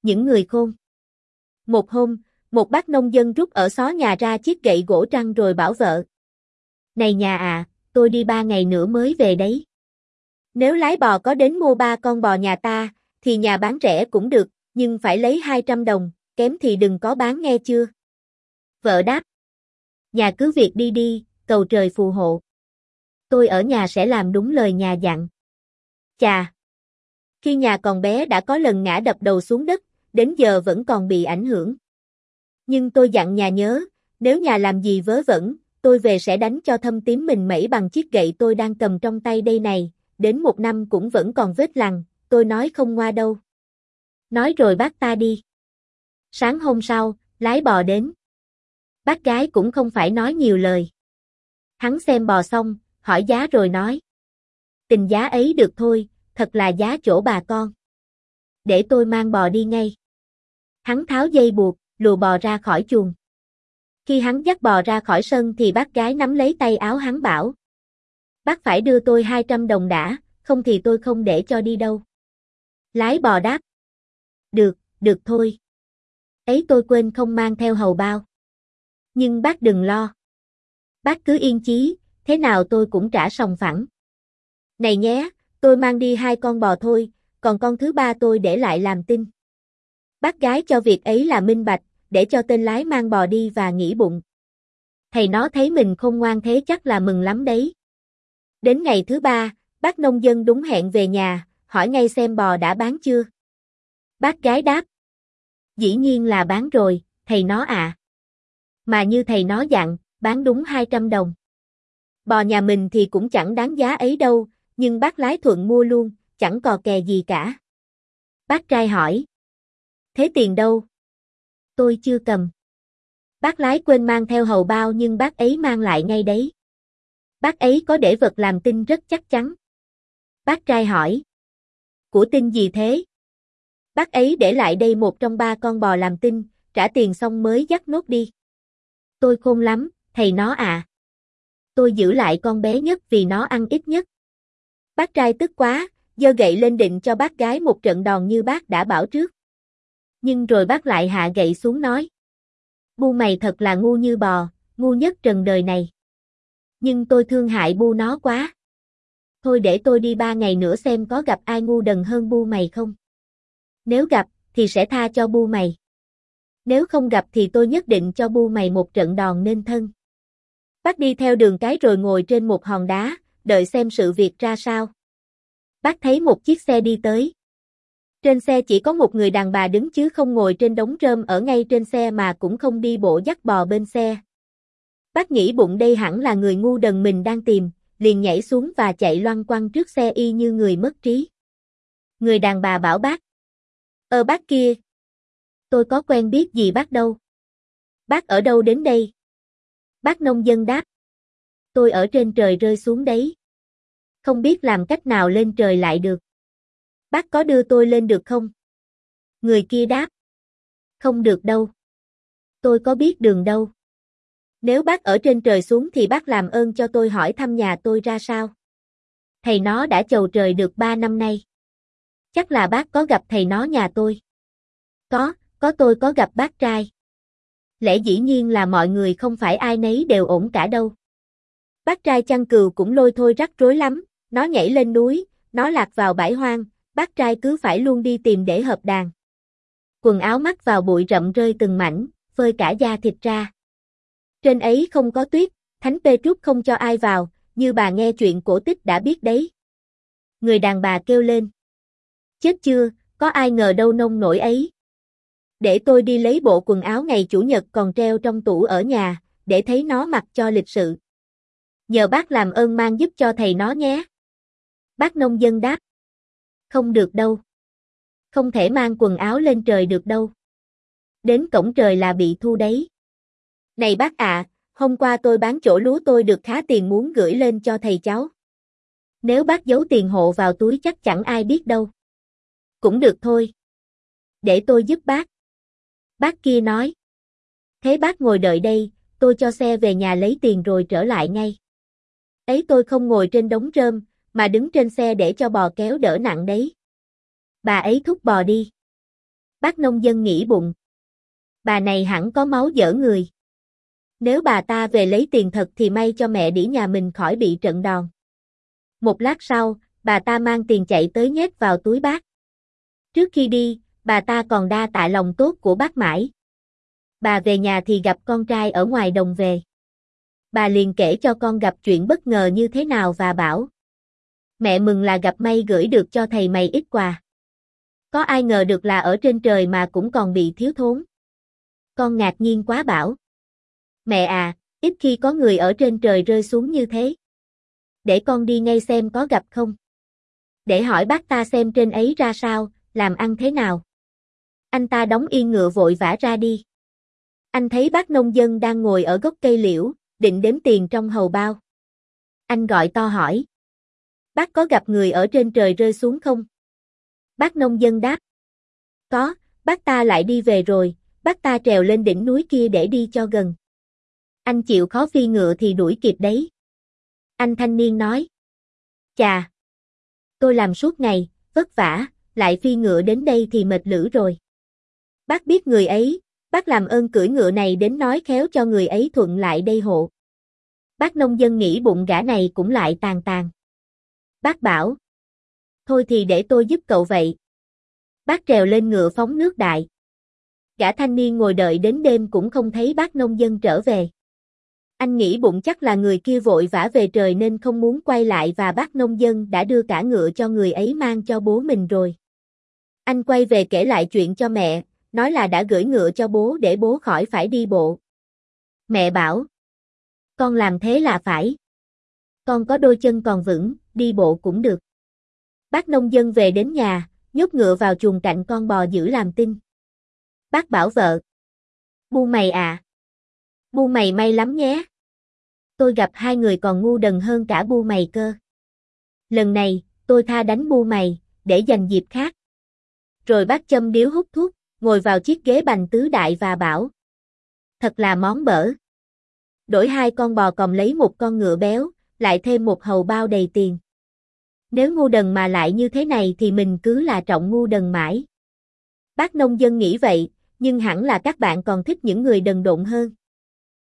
Những người khôn. Một hôm, một bác nông dân rút ở xó nhà ra chiếc gậy gỗ trăng rồi bảo vợ. Này nhà à, tôi đi 3 ngày nữa mới về đấy. Nếu lái bò có đến mua 3 con bò nhà ta, thì nhà bán rẻ cũng được, nhưng phải lấy 200 đồng, kém thì đừng có bán nghe chưa. Vợ đáp. Nhà cứ việc đi đi, cầu trời phù hộ. Tôi ở nhà sẽ làm đúng lời nhà dặn. Chà! Khi nhà còn bé đã có lần ngã đập đầu xuống đất, đến giờ vẫn còn bị ảnh hưởng. Nhưng tôi dặn nhà nhớ, nếu nhà làm gì vớ vẩn, tôi về sẽ đánh cho thâm tím mình mẩy bằng chiếc gậy tôi đang cầm trong tay đây này, đến 1 năm cũng vẫn còn vết lằn, tôi nói không ngoa đâu. Nói rồi bác ta đi. Sáng hôm sau, lái bò đến. Bác gái cũng không phải nói nhiều lời. Hắn xem bò xong, hỏi giá rồi nói. Tình giá ấy được thôi, thật là giá chỗ bà con. Để tôi mang bò đi ngay. Hắn tháo dây buộc, lùa bò ra khỏi chuồng. Khi hắn dắt bò ra khỏi sân thì bác gái nắm lấy tay áo hắn bảo. Bác phải đưa tôi 200 đồng đã, không thì tôi không để cho đi đâu. Lái bò đáp. Được thôi. Ấy tôi quên không mang theo hầu bao. Nhưng bác đừng lo. Bác cứ yên chí, thế nào tôi cũng trả sòng phẳng. Này nhé, tôi mang đi 2 con bò thôi, còn con thứ 3 tôi để lại làm tin. Bác gái cho việc ấy là minh bạch, để cho tên lái mang bò đi và nghĩ bụng. Thầy nó thấy mình không ngoan thế chắc là mừng lắm đấy. Đến ngày thứ 3, bác nông dân đúng hẹn về nhà, hỏi ngay xem bò đã bán chưa. Bác gái đáp. Dĩ nhiên là bán rồi, thầy nó à. Mà như thầy nó dặn, bán đúng 200 đồng. Bò nhà mình thì cũng chẳng đáng giá ấy đâu, nhưng bác lái thuận mua luôn, chẳng cò kè gì cả. Bác trai hỏi. Thế tiền đâu? Tôi chưa cầm. Bác lái quên mang theo hầu bao nhưng bác ấy mang lại ngay đấy. Bác ấy có để vật làm tin rất chắc chắn. Bác trai hỏi. Của tin gì thế? Bác ấy để lại đây 1 trong 3 con bò làm tin, trả tiền xong mới dắt nốt đi. Tôi khôn lắm, thầy nó à. Tôi giữ lại con bé nhất vì nó ăn ít nhất. Bác trai tức quá, giơ gậy lên định cho bác gái một trận đòn như bác đã bảo trước. Nhưng rồi bác lại hạ gậy xuống nói. Bu mày thật là ngu như bò, ngu nhất trần đời này. Nhưng tôi thương hại bu nó quá. Thôi để tôi đi 3 ngày nữa xem có gặp ai ngu đần hơn bu mày không. Nếu gặp, thì sẽ tha cho bu mày. Nếu không gặp thì tôi nhất định cho bu mày một trận đòn nên thân. Bác đi theo đường cái rồi ngồi trên một hòn đá, đợi xem sự việc ra sao. Bác thấy một chiếc xe đi tới. Trên xe chỉ có một người đàn bà đứng chứ không ngồi trên đống rơm ở ngay trên xe mà cũng không đi bộ dắt bò bên xe. Bác nghĩ bụng đây hẳn là người ngu đần mình đang tìm, liền nhảy xuống và chạy loăn quăng trước xe y như người mất trí. Người đàn bà bảo bác. Bác kia. Tôi có quen biết gì bác đâu. Bác ở đâu đến đây? Bác nông dân đáp. Tôi ở trên trời rơi xuống đấy. Không biết làm cách nào lên trời lại được. Bác có đưa tôi lên được không? Người kia đáp. Không được đâu. Tôi có biết đường đâu. Nếu bác ở trên trời xuống thì bác làm ơn cho tôi hỏi thăm nhà tôi ra sao. Thầy nó đã chầu trời được 3 năm nay. Chắc là bác có gặp thầy nó nhà tôi. Tôi có gặp bác trai. Lẽ dĩ nhiên là mọi người không phải ai nấy đều ổn cả đâu. Bác trai chăn cừu cũng lôi thôi rắc rối lắm, nó nhảy lên núi, nó lạc vào bãi hoang, bác trai cứ phải luôn đi tìm để hợp đàn. Quần áo mắc vào bụi rậm rơi từng mảnh, phơi cả da thịt ra. Trên ấy không có tuyết, Thánh Pê-trúc không cho ai vào, như bà nghe chuyện cổ tích đã biết đấy. Người đàn bà kêu lên. Chết chưa, có ai ngờ đâu nông nổi ấy. Để tôi đi lấy bộ quần áo ngày Chủ nhật còn treo trong tủ ở nhà, để thấy nó mặc cho lịch sự. Nhờ bác làm ơn mang giúp cho thầy nó nhé. Bác nông dân đáp. Không được đâu. Không thể mang quần áo lên trời được đâu. Đến cổng trời là bị thu đấy. Này bác ạ, hôm qua tôi bán chỗ lúa tôi được khá tiền muốn gửi lên cho thầy cháu. Nếu bác giấu tiền hộ vào túi chắc chẳng ai biết đâu. Cũng được thôi. Để tôi giúp bác. Bác kia nói. Thế bác ngồi đợi đây, tôi cho xe về nhà lấy tiền rồi trở lại ngay. Ấy tôi không ngồi trên đống rơm, mà đứng trên xe để cho bò kéo đỡ nặng đấy. Bà ấy thúc bò đi. Bác nông dân nghĩ bụng. Bà này hẳn có máu dở người. Nếu bà ta về lấy tiền thật thì may cho mẹ đĩ nhà mình khỏi bị trận đòn. Một lát sau, bà ta mang tiền chạy tới nhét vào túi bác. Trước khi đi, bà ta còn đa tạ lòng tốt của bác mãi. Bà về nhà thì gặp con trai ở ngoài đồng về. Bà liền kể cho con gặp chuyện bất ngờ như thế nào và bảo: mẹ mừng là gặp may gửi được cho thầy mày ít quà. Có ai ngờ được là ở trên trời mà cũng còn bị thiếu thốn. Con ngạc nhiên quá bảo: mẹ à, ít khi có người ở trên trời rơi xuống như thế. Để con đi ngay xem có gặp không. Để hỏi bác ta xem trên ấy ra sao, làm ăn thế nào. Anh ta đóng yên ngựa vội vã ra đi. Anh thấy bác nông dân đang ngồi ở gốc cây liễu, định đếm tiền trong hầu bao. Anh gọi to hỏi: bác có gặp người ở trên trời rơi xuống không? Bác nông dân đáp: có, bác ta lại đi về rồi, bác ta trèo lên đỉnh núi kia để đi cho gần. Anh chịu khó phi ngựa thì đuổi kịp đấy. Anh thanh niên nói: chà, tôi làm suốt ngày, vất vả, lại phi ngựa đến đây thì mệt lử rồi. Bác biết người ấy, bác làm ơn cưỡi ngựa này đến nói khéo cho người ấy thuận lại đây hộ. Bác nông dân nghĩ bụng gã này cũng lại tàn tàn. Bác bảo: thôi thì để tôi giúp cậu vậy. Bác trèo lên ngựa phóng nước đại. Gã thanh niên ngồi đợi đến đêm cũng không thấy bác nông dân trở về. Anh nghĩ bụng chắc là người kia vội vã về trời nên không muốn quay lại và bác nông dân đã đưa cả ngựa cho người ấy mang cho bố mình rồi. Anh quay về kể lại chuyện cho mẹ, nói là đã gửi ngựa cho bố để bố khỏi phải đi bộ. Mẹ bảo: con làm thế là phải. Con có đôi chân còn vững, đi bộ cũng được. Bác nông dân về đến nhà, nhốt ngựa vào chuồng cạnh con bò giữ làm tin. Bác bảo vợ: bu mày à, bu mày may lắm nhé. Tôi gặp hai người còn ngu đần hơn cả bu mày cơ. Lần này, tôi tha đánh bu mày, để dành dịp khác. Rồi bác châm điếu hút thuốc, ngồi vào chiếc ghế bành tứ đại và bảo: thật là món bở. Đổi hai con bò còng lấy một con ngựa béo, lại thêm một hầu bao đầy tiền. Nếu ngu đần mà lại như thế này thì mình cứ là trọng ngu đần mãi. Bác nông dân nghĩ vậy, nhưng hẳn là các bạn còn thích những người đần độn hơn.